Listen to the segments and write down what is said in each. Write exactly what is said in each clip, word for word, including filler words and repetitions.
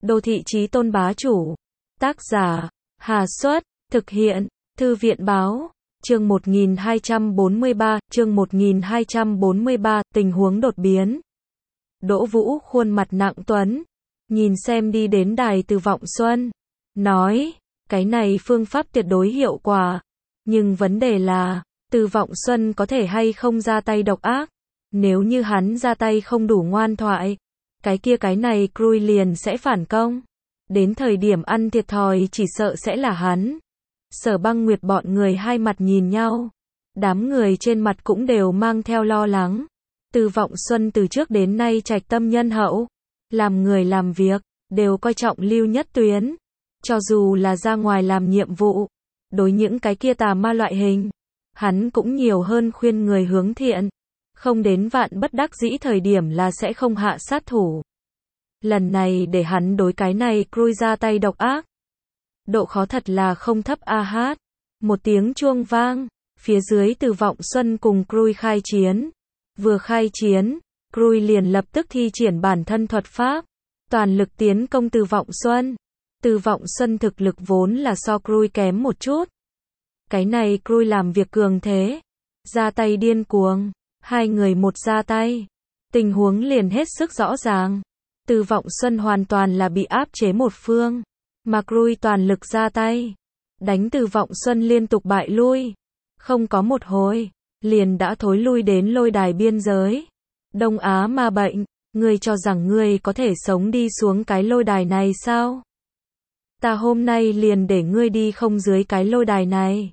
Đô thị chí tôn bá chủ. Tác giả, Hà Xuất, thực hiện, Thư viện Báo. Chương một nghìn hai trăm bốn mươi ba, chương một nghìn hai trăm bốn mươi ba, tình huống đột biến. Đỗ Vũ khuôn mặt nặng tuấn, nhìn xem đi đến đài Từ Vọng Xuân, nói, cái này phương pháp tuyệt đối hiệu quả, nhưng vấn đề là, Từ Vọng Xuân có thể hay không ra tay độc ác, nếu như hắn ra tay không đủ ngoan thoại, cái kia cái này Cruy liền sẽ phản công, đến thời điểm ăn thiệt thòi chỉ sợ sẽ là hắn. Sở Băng Nguyệt bọn người hai mặt nhìn nhau, đám người trên mặt cũng đều mang theo lo lắng. Từ Vọng Xuân từ trước đến nay trạch tâm nhân hậu, làm người làm việc, đều coi trọng Lưu Nhất Tuyến, cho dù là ra ngoài làm nhiệm vụ, đối những cái kia tà ma loại hình, hắn cũng nhiều hơn khuyên người hướng thiện, không đến vạn bất đắc dĩ thời điểm là sẽ không hạ sát thủ. Lần này để hắn đối cái này Cruy ra tay độc ác, độ khó thật là không thấp a hát. Một tiếng chuông vang, phía dưới Từ Vọng Xuân cùng Cruy khai chiến. Vừa khai chiến, Cruy liền lập tức thi triển bản thân thuật pháp, toàn lực tiến công Từ Vọng Xuân. Từ Vọng Xuân thực lực vốn là so Cruy kém một chút. Cái này Cruy làm việc cường thế, ra tay điên cuồng, hai người một ra tay, tình huống liền hết sức rõ ràng. Từ Vọng Xuân hoàn toàn là bị áp chế một phương, mà Cruy toàn lực ra tay, đánh Từ Vọng Xuân liên tục bại lui, không có một hồi, liền đã thối lui đến lôi đài biên giới. Đông Á ma bệnh, ngươi cho rằng ngươi có thể sống đi xuống cái lôi đài này sao? Ta hôm nay liền để ngươi đi không dưới cái lôi đài này.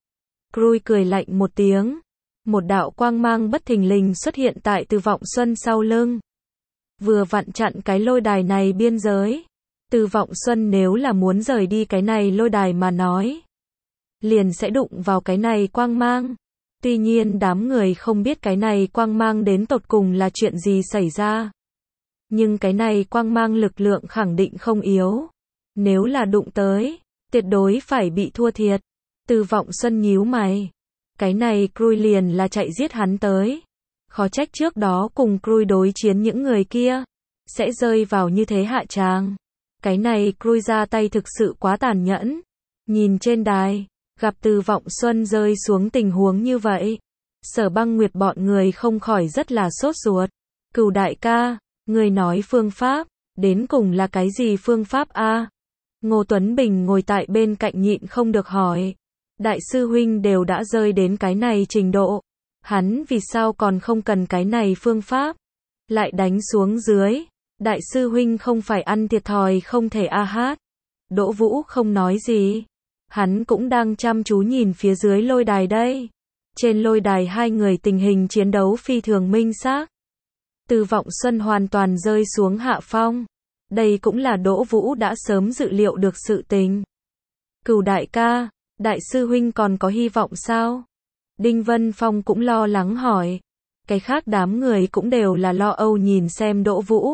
Cruy cười lạnh một tiếng, một đạo quang mang bất thình lình xuất hiện tại Từ Vọng Xuân sau lưng, vừa vặn chặn cái lôi đài này biên giới. Từ Vọng Xuân nếu là muốn rời đi cái này lôi đài mà nói, liền sẽ đụng vào cái này quang mang. Tuy nhiên đám người không biết cái này quang mang đến tột cùng là chuyện gì xảy ra, nhưng cái này quang mang lực lượng khẳng định không yếu, nếu là đụng tới, tuyệt đối phải bị thua thiệt. Từ Vọng Xuân nhíu mày, cái này Cruy liền là chạy giết hắn tới, khó trách trước đó cùng Cruy đối chiến những người kia sẽ rơi vào như thế hạ tràng. Cái này Cruy ra tay thực sự quá tàn nhẫn. Nhìn trên đài, gặp Từ Vọng Xuân rơi xuống tình huống như vậy, Sở Băng Nguyệt bọn người không khỏi rất là sốt ruột. Cửu đại ca, người nói phương pháp, đến cùng là cái gì phương pháp a? Ngô Tuấn Bình ngồi tại bên cạnh nhịn không được hỏi. Đại sư huynh đều đã rơi đến cái này trình độ, hắn vì sao còn không cần cái này phương pháp, lại đánh xuống dưới. Đại sư huynh không phải ăn thiệt thòi không thể a hát. Đỗ Vũ không nói gì, hắn cũng đang chăm chú nhìn phía dưới lôi đài đây. Trên lôi đài hai người tình hình chiến đấu phi thường minh xác. Từ Vọng Xuân hoàn toàn rơi xuống hạ phong. Đây cũng là Đỗ Vũ đã sớm dự liệu được sự tình. Cửu đại ca, đại sư huynh còn có hy vọng sao? Đinh Vân Phong cũng lo lắng hỏi. Cái khác đám người cũng đều là lo âu nhìn xem Đỗ Vũ.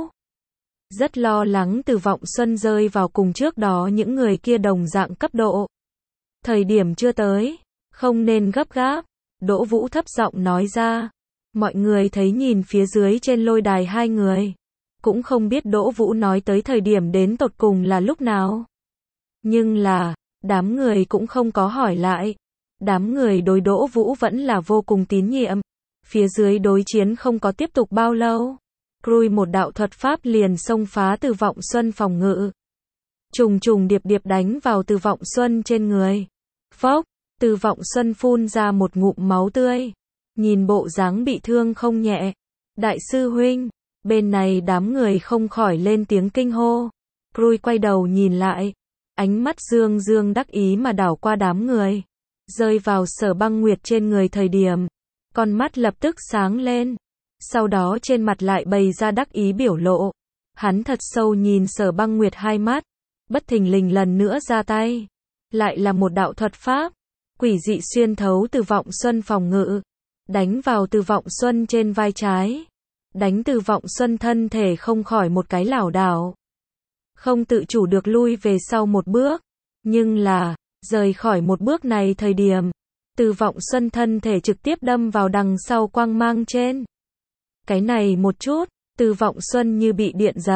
Rất lo lắng Từ Vọng Xuân rơi vào cùng trước đó những người kia đồng dạng cấp độ. Thời điểm chưa tới, không nên gấp gáp. Đỗ Vũ thấp giọng nói ra. Mọi người thấy nhìn phía dưới trên lôi đài hai người, cũng không biết Đỗ Vũ nói tới thời điểm đến tột cùng là lúc nào. Nhưng là, đám người cũng không có hỏi lại. Đám người đối Đỗ Vũ vẫn là vô cùng tín nhiệm. Phía dưới đối chiến không có tiếp tục bao lâu, Cruy một đạo thuật pháp liền xông phá Từ Vọng Xuân phòng ngự, trùng trùng điệp điệp đánh vào Từ Vọng Xuân trên người. Phốc, Từ Vọng Xuân phun ra một ngụm máu tươi, nhìn bộ dáng bị thương không nhẹ. Đại sư huynh, bên này đám người không khỏi lên tiếng kinh hô. Cruy quay đầu nhìn lại, ánh mắt dương dương đắc ý mà đảo qua đám người, rơi vào Sở Băng Nguyệt trên người thời điểm, con mắt lập tức sáng lên, sau đó trên mặt lại bày ra đắc ý biểu lộ. Hắn thật sâu nhìn Sở Băng Nguyệt hai mắt, bất thình lình lần nữa ra tay, lại là một đạo thuật pháp, quỷ dị xuyên thấu Từ Vọng Xuân phòng ngự, đánh vào Từ Vọng Xuân trên vai trái, đánh Từ Vọng Xuân thân thể không khỏi một cái lảo đảo, không tự chủ được lui về sau một bước. Nhưng là, rời khỏi một bước này thời điểm, Từ Vọng Xuân thân thể trực tiếp đâm vào đằng sau quang mang trên. Cái này một chút, Từ Vọng Xuân như bị điện giật,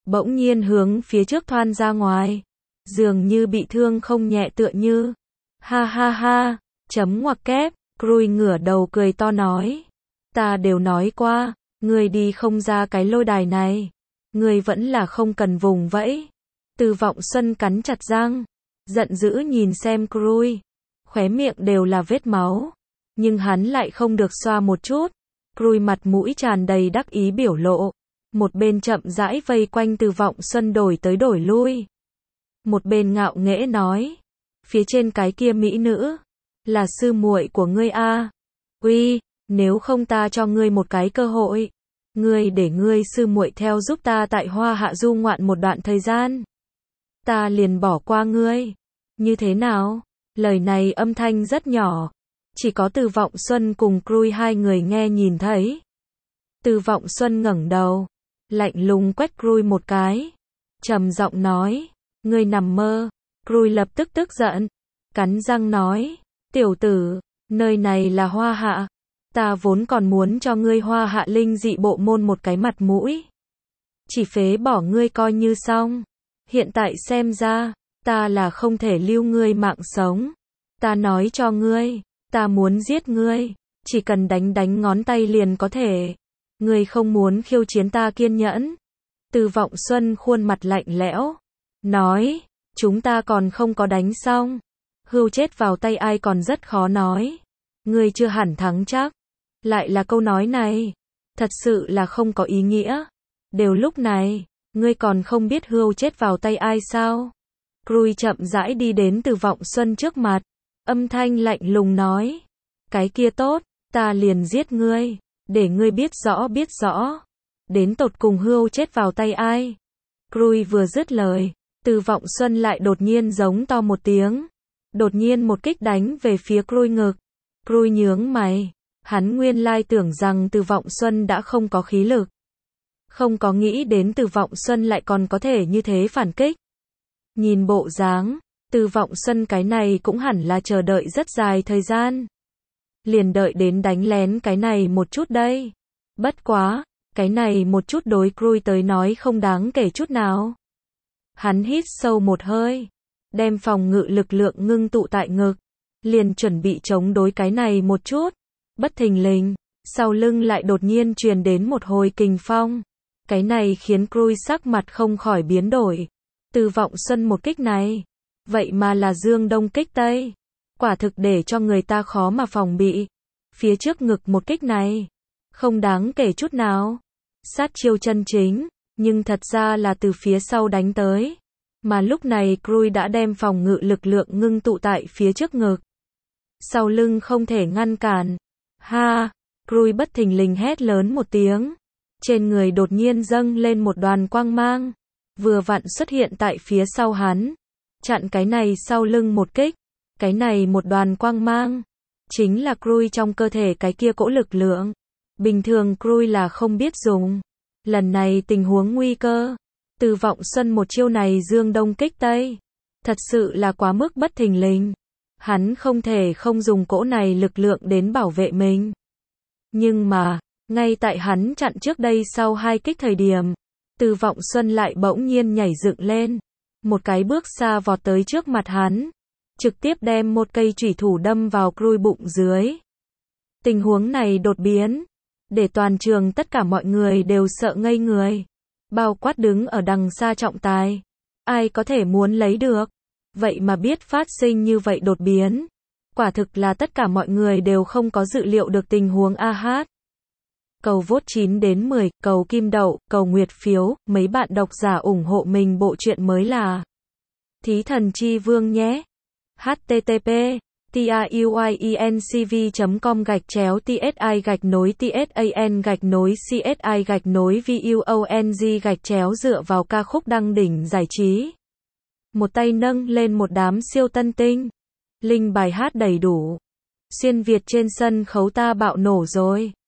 bỗng nhiên hướng phía trước thoăn ra ngoài, dường như bị thương không nhẹ tựa như. Ha ha ha, chấm ngoặc kép, Krui ngửa đầu cười to nói. Ta đều nói qua, ngươi đi không ra cái lôi đài này. Ngươi vẫn là không cần vùng vẫy. Từ Vọng Xuân cắn chặt răng, giận dữ nhìn xem Krui, khóe miệng đều là vết máu, nhưng hắn lại không được xoa một chút. Krui mặt mũi tràn đầy đắc ý biểu lộ, một bên chậm rãi vây quanh Từ Vọng Xuân đổi tới đổi lui, một bên ngạo nghễ nói, phía trên cái kia mỹ nữ, là sư muội của ngươi a. Uy, nếu không ta cho ngươi một cái cơ hội, ngươi để ngươi sư muội theo giúp ta tại Hoa Hạ du ngoạn một đoạn thời gian, ta liền bỏ qua ngươi. Như thế nào? Lời này âm thanh rất nhỏ, chỉ có Từ Vọng Xuân cùng Krui hai người nghe nhìn thấy. Từ Vọng Xuân ngẩng đầu, lạnh lùng quét Krui một cái, trầm giọng nói, ngươi nằm mơ. Krui lập tức tức giận, cắn răng nói, tiểu tử, nơi này là Hoa Hạ, ta vốn còn muốn cho ngươi Hoa Hạ linh dị bộ môn một cái mặt mũi, chỉ phế bỏ ngươi coi như xong. Hiện tại xem ra, ta là không thể lưu ngươi mạng sống. Ta nói cho ngươi, ta muốn giết ngươi, chỉ cần đánh đánh ngón tay liền có thể. Ngươi không muốn khiêu chiến ta kiên nhẫn. Từ Vọng Xuân khuôn mặt lạnh lẽo, nói, chúng ta còn không có đánh xong. Hươu chết vào tay ai còn rất khó nói. Ngươi chưa hẳn thắng chắc. Lại là câu nói này, thật sự là không có ý nghĩa. Đều lúc này, ngươi còn không biết hươu chết vào tay ai sao? Krui chậm rãi đi đến Từ Vọng Xuân trước mặt, âm thanh lạnh lùng nói, cái kia tốt, ta liền giết ngươi, để ngươi biết rõ biết rõ, đến tột cùng hươu chết vào tay ai. Krui vừa dứt lời, Từ Vọng Xuân lại đột nhiên giống to một tiếng, đột nhiên một kích đánh về phía Krui ngực. Krui nhướng mày, hắn nguyên lai tưởng rằng Từ Vọng Xuân đã không có khí lực, không có nghĩ đến Từ Vọng Xuân lại còn có thể như thế phản kích. Nhìn bộ dáng, Từ Vọng Xuân cái này cũng hẳn là chờ đợi rất dài thời gian. Liền đợi đến đánh lén cái này một chút đây. Bất quá, cái này một chút đối Krui tới nói không đáng kể chút nào. Hắn hít sâu một hơi, đem phòng ngự lực lượng ngưng tụ tại ngực, liền chuẩn bị chống đối cái này một chút. Bất thình lình, sau lưng lại đột nhiên truyền đến một hồi kình phong. Cái này khiến Krui sắc mặt không khỏi biến đổi. Từ Vọng Xuân một kích này, vậy mà là dương đông kích tây, quả thực để cho người ta khó mà phòng bị. Phía trước ngực một kích này, không đáng kể chút nào. Sát chiêu chân chính, nhưng thật ra là từ phía sau đánh tới. Mà lúc này Krui đã đem phòng ngự lực lượng ngưng tụ tại phía trước ngực. Sau lưng không thể ngăn cản. Ha! Krui bất thình lình hét lớn một tiếng. Trên người đột nhiên dâng lên một đoàn quang mang, vừa vặn xuất hiện tại phía sau hắn, chặn cái này sau lưng một kích. Cái này một đoàn quang mang, chính là Krui trong cơ thể cái kia cỗ lực lượng. Bình thường Krui là không biết dùng. Lần này tình huống nguy cơ, Từ Vọng Xuân một chiêu này dương đông kích tây, thật sự là quá mức bất thình lình. Hắn không thể không dùng cỗ này lực lượng đến bảo vệ mình. Nhưng mà, ngay tại hắn chặn trước đây sau hai kích thời điểm, Từ Vọng Xuân lại bỗng nhiên nhảy dựng lên, một cái bước xa vọt tới trước mặt hắn, trực tiếp đem một cây chủy thủ đâm vào Krui bụng dưới. Tình huống này đột biến, để toàn trường tất cả mọi người đều sợ ngây người, bao quát đứng ở đằng xa trọng tài. Ai có thể muốn lấy được, vậy mà biết phát sinh như vậy đột biến. Quả thực là tất cả mọi người đều không có dự liệu được tình huống a hát. Cầu vote chín đến mười, cầu kim đậu, cầu nguyệt phiếu, mấy bạn độc giả ủng hộ mình bộ truyện mới là Thí Thần Chi Vương nhé. http tuyencv chấm com gạch chéo tsi gạch nối tsan gạch nối csi gạch nối vuong gạch chéo dựa vào ca khúc đăng đỉnh giải trí. Một tay nâng lên một đám siêu tân tinh. Linh bài hát đầy đủ. Xuyên Việt trên sân khấu ta bạo nổ rồi.